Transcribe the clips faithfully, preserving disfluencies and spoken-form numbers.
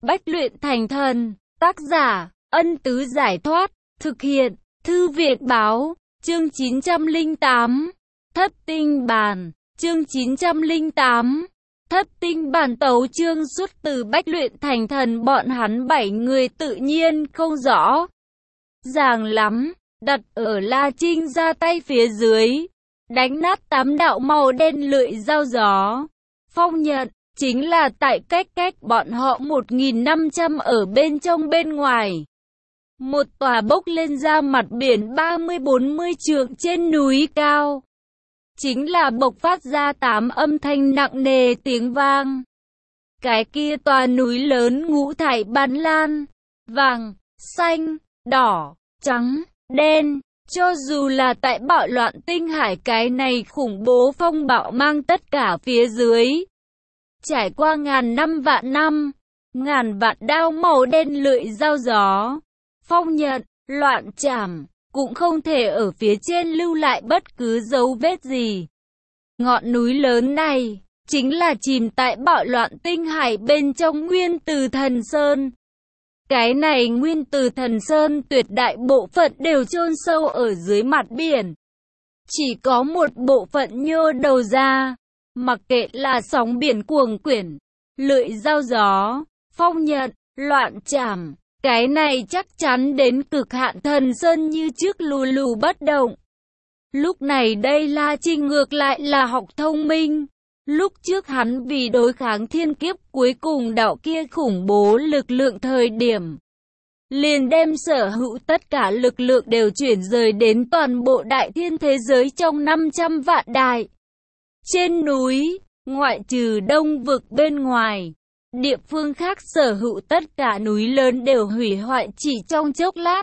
Bách luyện thành thần. Tác giả, Ân Tứ Giải Thoát. Thực hiện, Thư Việt Báo. Chương chín trăm lẻ tám. Thất tinh bàn. Chương chín trăm lẻ tám. Thất tinh bàn tấu chương xuất từ Bách luyện thành thần. Bọn hắn bảy người tự nhiên không rõ ràng lắm. Đặt ở La Trinh ra tay phía dưới, đánh nát tám đạo màu đen lưỡi dao gió. Phong nhận, chính là tại cách cách bọn họ một nghìn năm trăm ở bên trong bên ngoài. Một tòa bốc lên ra mặt biển ba mươi bốn mươi trượng trên núi cao. Chính là bộc phát ra tám âm thanh nặng nề tiếng vang. Cái kia tòa núi lớn ngũ thải ban lan, vàng, xanh, đỏ, trắng, đen. Cho dù là tại bạo loạn tinh hải cái này khủng bố phong bạo mang tất cả phía dưới. Trải qua ngàn năm vạn năm, ngàn vạn đao màu đen lưỡi dao gió, phong nhận, loạn trảm, cũng không thể ở phía trên lưu lại bất cứ dấu vết gì. Ngọn núi lớn này, chính là chìm tại bạo loạn tinh hải bên trong Nguyên Từ Thần Sơn. Cái này Nguyên Từ Thần Sơn tuyệt đại bộ phận đều chôn sâu ở dưới mặt biển. Chỉ có một bộ phận nhô đầu ra, mặc kệ là sóng biển cuồng quyển, lưỡi dao gió, phong nhận, loạn trảm. Cái này chắc chắn đến cực hạn Thần Sơn như trước lù lù bất động. Lúc này đây La Trinh ngược lại là học thông minh. Lúc trước hắn vì đối kháng thiên kiếp cuối cùng đạo kia khủng bố lực lượng thời điểm, liền đem sở hữu tất cả lực lượng đều chuyển rời đến toàn bộ đại thiên thế giới trong năm trăm vạn đại. Trên núi, ngoại trừ đông vực bên ngoài, địa phương khác sở hữu tất cả núi lớn đều hủy hoại chỉ trong chốc lát.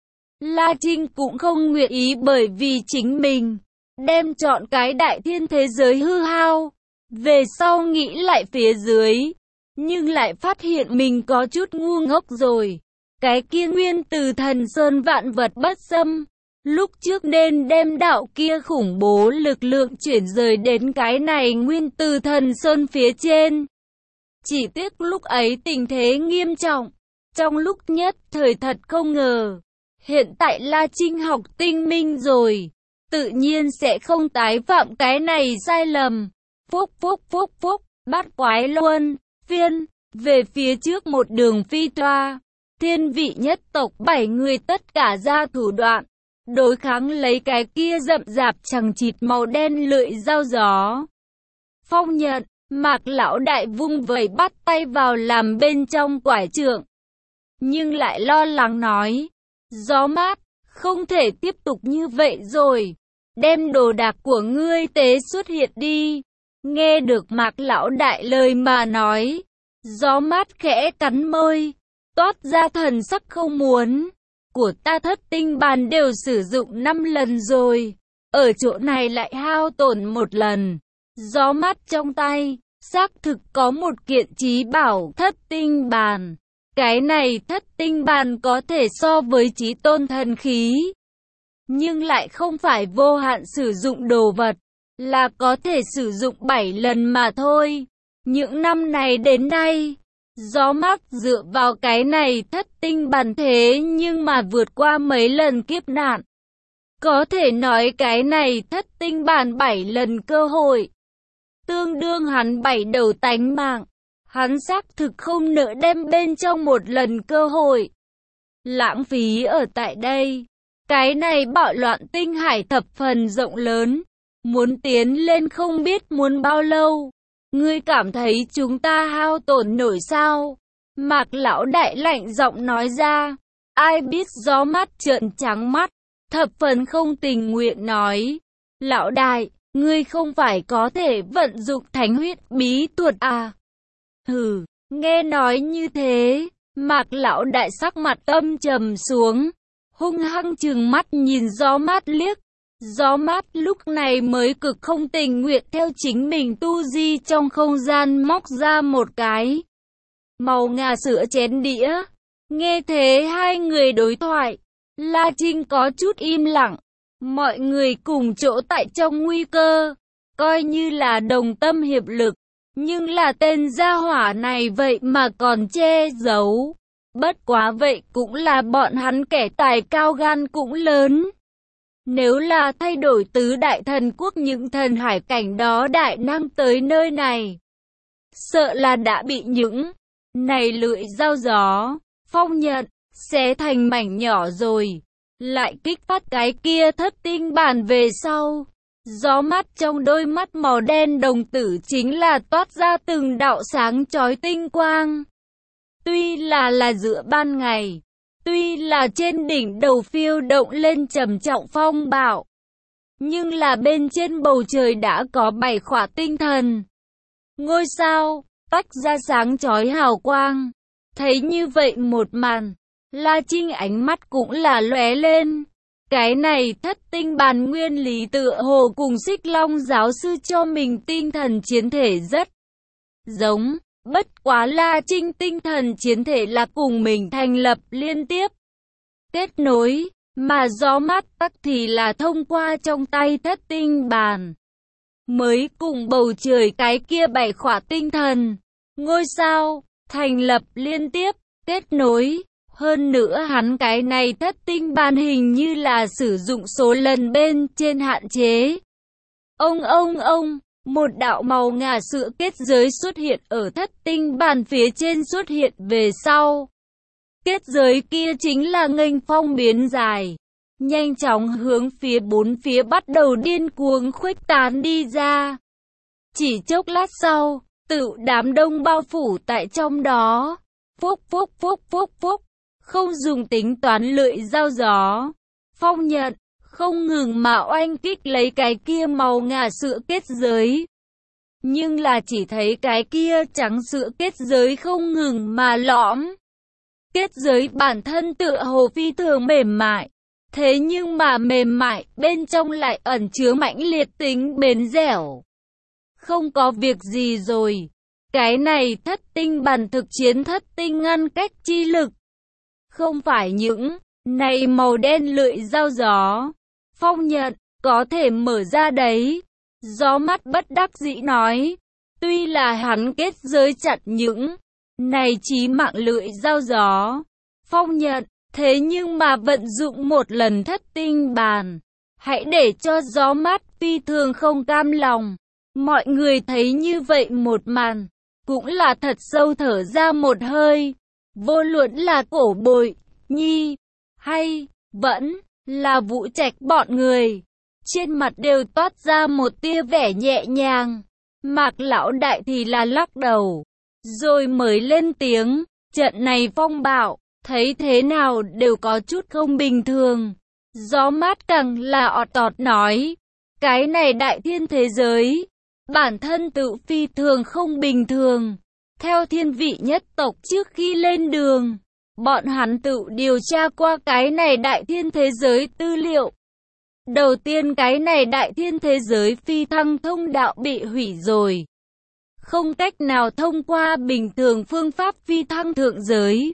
La Trinh cũng không nguyện ý bởi vì chính mình đem chọn cái đại thiên thế giới hư hao. Về sau nghĩ lại phía dưới, nhưng lại phát hiện mình có chút ngu ngốc rồi. Cái kia Nguyên Từ Thần Sơn vạn vật bất xâm, lúc trước nên đem đạo kia khủng bố lực lượng chuyển rời đến cái này Nguyên Từ Thần Sơn phía trên. Chỉ tiếc lúc ấy tình thế nghiêm trọng, trong lúc nhất thời thật không ngờ. Hiện tại La Trinh học tinh minh rồi, tự nhiên sẽ không tái phạm cái này sai lầm. Phúc phúc phúc phúc, bát quái luân phiên, về phía trước một đường phi toa. Thiên vị nhất tộc bảy người tất cả ra thủ đoạn, đối kháng lấy cái kia rậm rạp chằng chịt màu đen lưỡi dao gió. Phong nhận, Mạc lão đại vung vẩy bắt tay vào làm bên trong quải trượng, nhưng lại lo lắng nói, gió mát, không thể tiếp tục như vậy rồi, đem đồ đạc của ngươi tế xuất hiện đi. Nghe được Mạc lão đại lời mà nói, gió mát khẽ cắn môi, toát ra thần sắc không muốn. Của ta thất tinh bàn đều sử dụng năm lần rồi, ở chỗ này lại hao tổn một lần. Gió mát trong tay, xác thực có một kiện chí bảo thất tinh bàn. Cái này thất tinh bàn có thể so với chí tôn thần khí, nhưng lại không phải vô hạn sử dụng đồ vật, là có thể sử dụng bảy lần mà thôi. Những năm này đến nay, gió mát dựa vào cái này thất tinh bàn thế nhưng mà vượt qua mấy lần kiếp nạn. Có thể nói cái này thất tinh bàn bảy lần cơ hội, tương đương hắn bảy đầu tánh mạng. Hắn xác thực không nỡ đem bên trong một lần cơ hội lãng phí ở tại đây. Cái này bạo loạn tinh hải thập phần rộng lớn, muốn tiến lên không biết muốn bao lâu. Ngươi cảm thấy chúng ta hao tổn nổi sao? Mạc lão đại lạnh giọng nói ra. Ai biết gió mát trợn trắng mắt, thập phần không tình nguyện nói. Lão đại, ngươi không phải có thể vận dụng thánh huyết bí thuật à? Hừ, nghe nói như thế, Mạc lão đại sắc mặt âm trầm xuống, hung hăng trừng mắt nhìn gió mát liếc. Gió mát lúc này mới cực không tình nguyện theo chính mình tu di trong không gian móc ra một cái màu ngà sữa chén đĩa. Nghe thế hai người đối thoại, La Trinh có chút im lặng. Mọi người cùng chỗ tại trong nguy cơ, coi như là đồng tâm hiệp lực, Nhưng là tên gia hỏa này vậy mà còn che giấu. Bất quá vậy cũng là bọn hắn kẻ tài cao gan cũng lớn. Nếu là thay đổi tứ đại thần quốc những thần hải cảnh đó đại năng tới nơi này, sợ là đã bị những này lưỡi dao gió, phong nhận, xé thành mảnh nhỏ rồi. Lại kích phát cái kia thất tinh bản về sau. Gió mắt trong đôi mắt màu đen đồng tử chính là toát ra từng đạo sáng chói tinh quang. Tuy là là giữa ban ngày, tuy là trên đỉnh đầu phiêu động lên trầm trọng phong bạo, nhưng là bên trên bầu trời đã có bảy khỏa tinh thần ngôi sao, tách ra sáng chói hào quang. Thấy như vậy một màn, La Trinh ánh mắt cũng là lóe lên. Cái này thất tinh bàn nguyên lý tựa hồ cùng Xích Long giáo sư cho mình tinh thần chiến thể rất giống. Bất quá La Trinh tinh thần chiến thể là cùng mình thành lập liên tiếp kết nối, mà gió mắt tắc thì là thông qua trong tay thất tinh bàn mới cùng bầu trời cái kia bảy khỏa tinh thần ngôi sao thành lập liên tiếp kết nối. Hơn nữa hắn cái này thất tinh bàn hình như là sử dụng số lần bên trên hạn chế. Ông ông ông, một đạo màu ngà sữa kết giới xuất hiện ở thất tinh bàn phía trên xuất hiện về sau. Kết giới kia chính là nghênh phong biến dài, nhanh chóng hướng phía bốn phía bắt đầu điên cuồng khuếch tán đi ra. Chỉ chốc lát sau, tự đám đông bao phủ tại trong đó. Phúc phúc phúc phúc phúc. Không dùng tính toán lưỡi dao gió, phong nhận, không ngừng mà oanh kích lấy cái kia màu ngà sữa kết giới. Nhưng là chỉ thấy cái kia trắng sữa kết giới không ngừng mà lõm. Kết giới bản thân tựa hồ phi thường mềm mại, thế nhưng mà mềm mại bên trong lại ẩn chứa mãnh liệt tính bền dẻo. Không có việc gì rồi, cái này thất tinh bản thực chiến thất tinh ngăn cách chi lực. Không phải những này màu đen lưỡi dao gió, phong nhận, có thể mở ra đấy. Gió mắt bất đắc dĩ nói, tuy là hắn kết giới chặt những này chí mạng lưỡi dao gió, phong nhận, thế nhưng mà vận dụng một lần thất tinh bàn, hãy để cho gió mắt phi thường không cam lòng. Mọi người thấy như vậy một màn, cũng là thật sâu thở ra một hơi. Vô luận là Cổ Bội Nhi, hay vẫn là Vũ Trạch bọn người, trên mặt đều toát ra một tia vẻ nhẹ nhàng. Mạc lão đại thì là lắc đầu, rồi mới lên tiếng, trận này phong bạo, thấy thế nào đều có chút không bình thường. Gió mát càng là ọt ọt nói, cái này đại thiên thế giới, bản thân tự phi thường không bình thường. Theo thiên vị nhất tộc trước khi lên đường, bọn hắn tự điều tra qua cái này đại thiên thế giới tư liệu. Đầu tiên cái này đại thiên thế giới phi thăng thông đạo bị hủy rồi. Không cách nào thông qua bình thường phương pháp phi thăng thượng giới.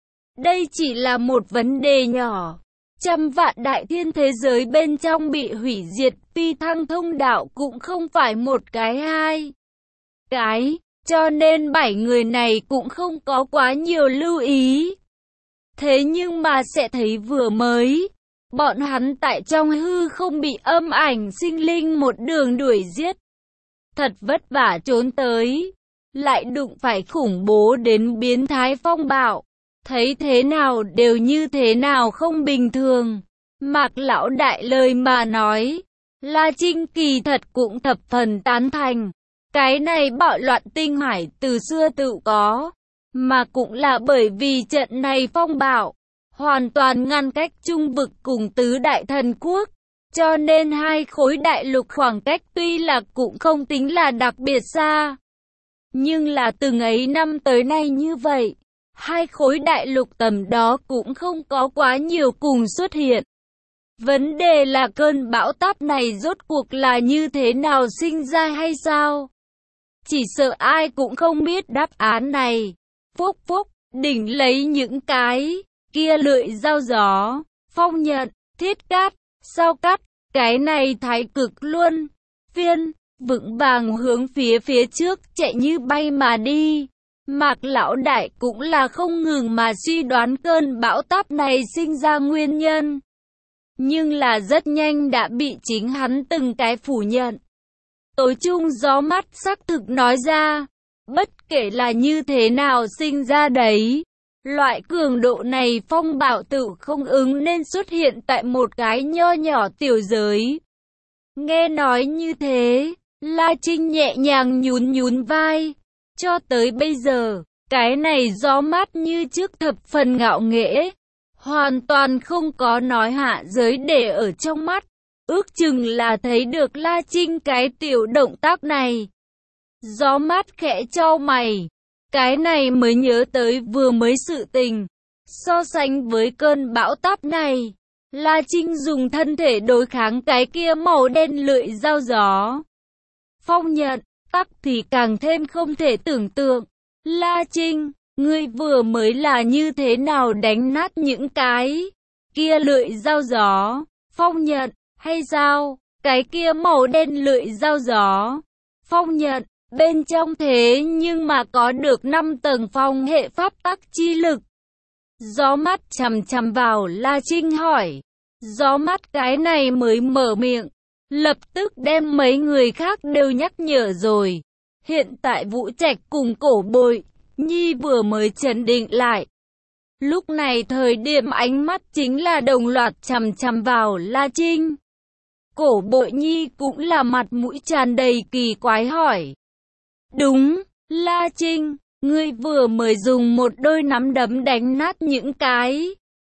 Đây chỉ là một vấn đề nhỏ. Trăm vạn đại thiên thế giới bên trong bị hủy diệt, phi thăng thông đạo cũng không phải một cái hai cái. Cho nên bảy người này cũng không có quá nhiều lưu ý. Thế nhưng mà sẽ thấy vừa mới, bọn hắn tại trong hư không bị âm ảnh sinh linh một đường đuổi giết. Thật vất vả trốn tới, lại đụng phải khủng bố đến biến thái phong bạo. Thấy thế nào đều như thế nào không bình thường. Mạc lão đại lời mà nói, La Trinh kỳ thật cũng thập phần tán thành. Cái này bạo loạn tinh hải từ xưa tự có, mà cũng là bởi vì trận này phong bạo, hoàn toàn ngăn cách trung vực cùng tứ đại thần quốc, cho nên hai khối đại lục khoảng cách tuy là cũng không tính là đặc biệt xa. Nhưng là từng ấy năm tới nay như vậy, hai khối đại lục tầm đó cũng không có quá nhiều cùng xuất hiện. Vấn đề là cơn bão táp này rốt cuộc là như thế nào sinh ra hay sao? Chỉ sợ ai cũng không biết đáp án này. Phúc phúc, đỉnh lấy những cái kia lưỡi dao gió, phong nhận, thiết cát, sao cắt, cái này thái cực luôn, phiên, vững vàng hướng phía phía trước chạy như bay mà đi. Mạc Lão Đại cũng là không ngừng mà suy đoán cơn bão táp này sinh ra nguyên nhân. Nhưng là rất nhanh đã bị chính hắn từng cái phủ nhận. Tối trung gió mát xác thực nói ra, bất kể là như thế nào sinh ra đấy, loại cường độ này phong bạo tự không ứng nên xuất hiện tại một cái nho nhỏ tiểu giới. Nghe nói như thế, La Trinh nhẹ nhàng nhún nhún vai. Cho tới bây giờ, cái này gió mát như trước thập phần ngạo nghễ, hoàn toàn không có nói hạ giới để ở trong mắt. Ước chừng là thấy được La Trinh cái tiểu động tác này. Gió mát khẽ chau mày, cái này mới nhớ tới vừa mới sự tình. So sánh với cơn bão táp này, La Trinh dùng thân thể đối kháng cái kia màu đen lưỡi dao gió. Phong nhận, tắc thì càng thêm không thể tưởng tượng. La Trinh, ngươi vừa mới là như thế nào đánh nát những cái kia lưỡi dao gió? Phong nhận, hay sao? Cái kia màu đen lưỡi dao gió. Phong nhận, bên trong thế nhưng mà có được năm tầng phong hệ pháp tắc chi lực. Gió mắt chằm chằm vào La Trinh hỏi. Gió mắt cái này mới mở miệng, lập tức đem mấy người khác đều nhắc nhở rồi. Hiện tại Vũ Trạch cùng Cổ Bội Nhi vừa mới trấn định lại. Lúc này thời điểm ánh mắt chính là đồng loạt chằm chằm vào La Trinh. Cổ Bội Nhi cũng là mặt mũi tràn đầy kỳ quái hỏi. Đúng, La Trinh, ngươi vừa mới dùng một đôi nắm đấm đánh nát những cái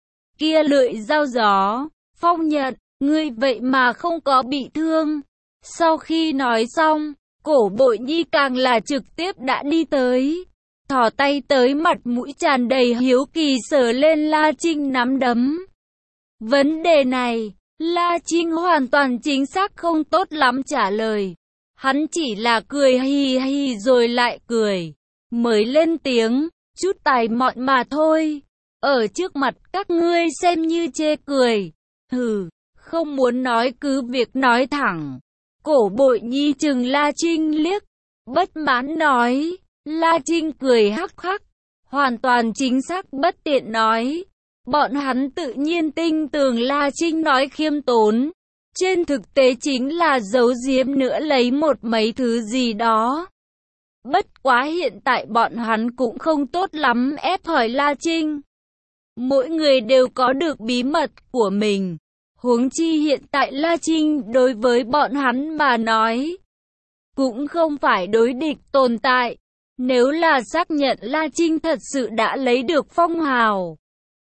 kia lưỡi dao gió. Phong nhận, ngươi vậy mà không có bị thương. Sau khi nói xong, Cổ Bội Nhi càng là trực tiếp đã đi tới, thò tay tới mặt mũi tràn đầy hiếu kỳ sờ lên La Trinh nắm đấm. Vấn đề này, La Trinh hoàn toàn chính xác không tốt lắm trả lời. Hắn chỉ là cười hì hì rồi lại cười, mới lên tiếng, chút tài mọn mà thôi. Ở trước mặt các ngươi xem như chê cười. Hừ, không muốn nói cứ việc nói thẳng. Cổ Bội Nhi chừng La Trinh liếc, bất mãn nói. La Trinh cười hắc hắc, hoàn toàn chính xác bất tiện nói. Bọn hắn tự nhiên tin tưởng La Trinh nói khiêm tốn, trên thực tế chính là giấu giếm nữa lấy một mấy thứ gì đó. Bất quá hiện tại bọn hắn cũng không tốt lắm ép hỏi La Trinh. Mỗi người đều có được bí mật của mình. Huống chi hiện tại La Trinh đối với bọn hắn mà nói, cũng không phải đối địch tồn tại. Nếu là xác nhận La Trinh thật sự đã lấy được phong hào,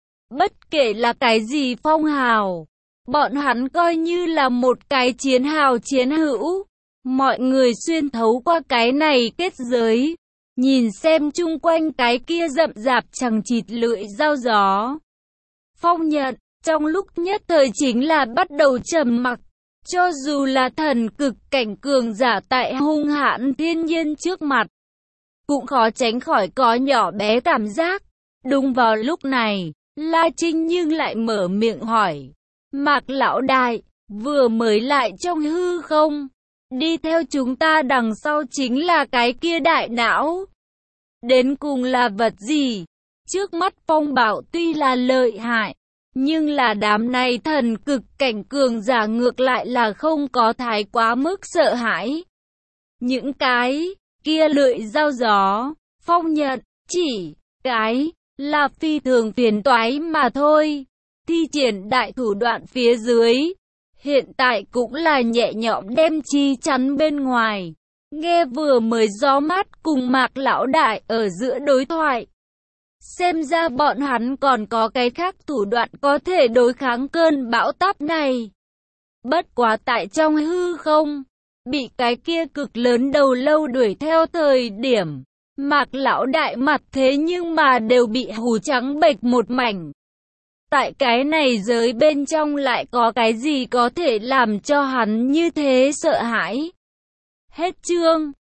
bất kể là cái gì phong hào, bọn hắn coi như là một cái chiến hào chiến hữu. Mọi người xuyên thấu qua cái này kết giới, nhìn xem chung quanh cái kia rậm rạp chằng chịt lưỡi dao gió. Phong nhận, trong lúc nhất thời chính là bắt đầu trầm mặc. Cho dù là thần cực cảnh cường giả tại hung hãn thiên nhiên trước mặt, cũng khó tránh khỏi có nhỏ bé cảm giác. Đúng vào lúc này, La Trinh nhưng lại mở miệng hỏi. Mạc Lão Đại, vừa mới lại trong hư không? Đi theo chúng ta đằng sau chính là cái kia đại não. Đến cùng là vật gì? Trước mắt phong bạo tuy là lợi hại, nhưng là đám này thần cực cảnh cường giả ngược lại là không có thái quá mức sợ hãi. Những cái kia lưỡi dao gió, phong nhận, chỉ cái là phi thường phiền toái mà thôi. Thi triển đại thủ đoạn phía dưới, hiện tại cũng là nhẹ nhõm đem chi chắn bên ngoài. Nghe vừa mới gió mát cùng Mạc Lão Đại ở giữa đối thoại, xem ra bọn hắn còn có cái khác thủ đoạn có thể đối kháng cơn bão táp này. Bất quá tại trong hư không, bị cái kia cực lớn đầu lâu đuổi theo thời điểm, Mạc Lão Đại mặt thế nhưng mà đều bị hù trắng bệch một mảnh. Tại cái này giới bên trong lại có cái gì có thể làm cho hắn như thế sợ hãi? Hết chương.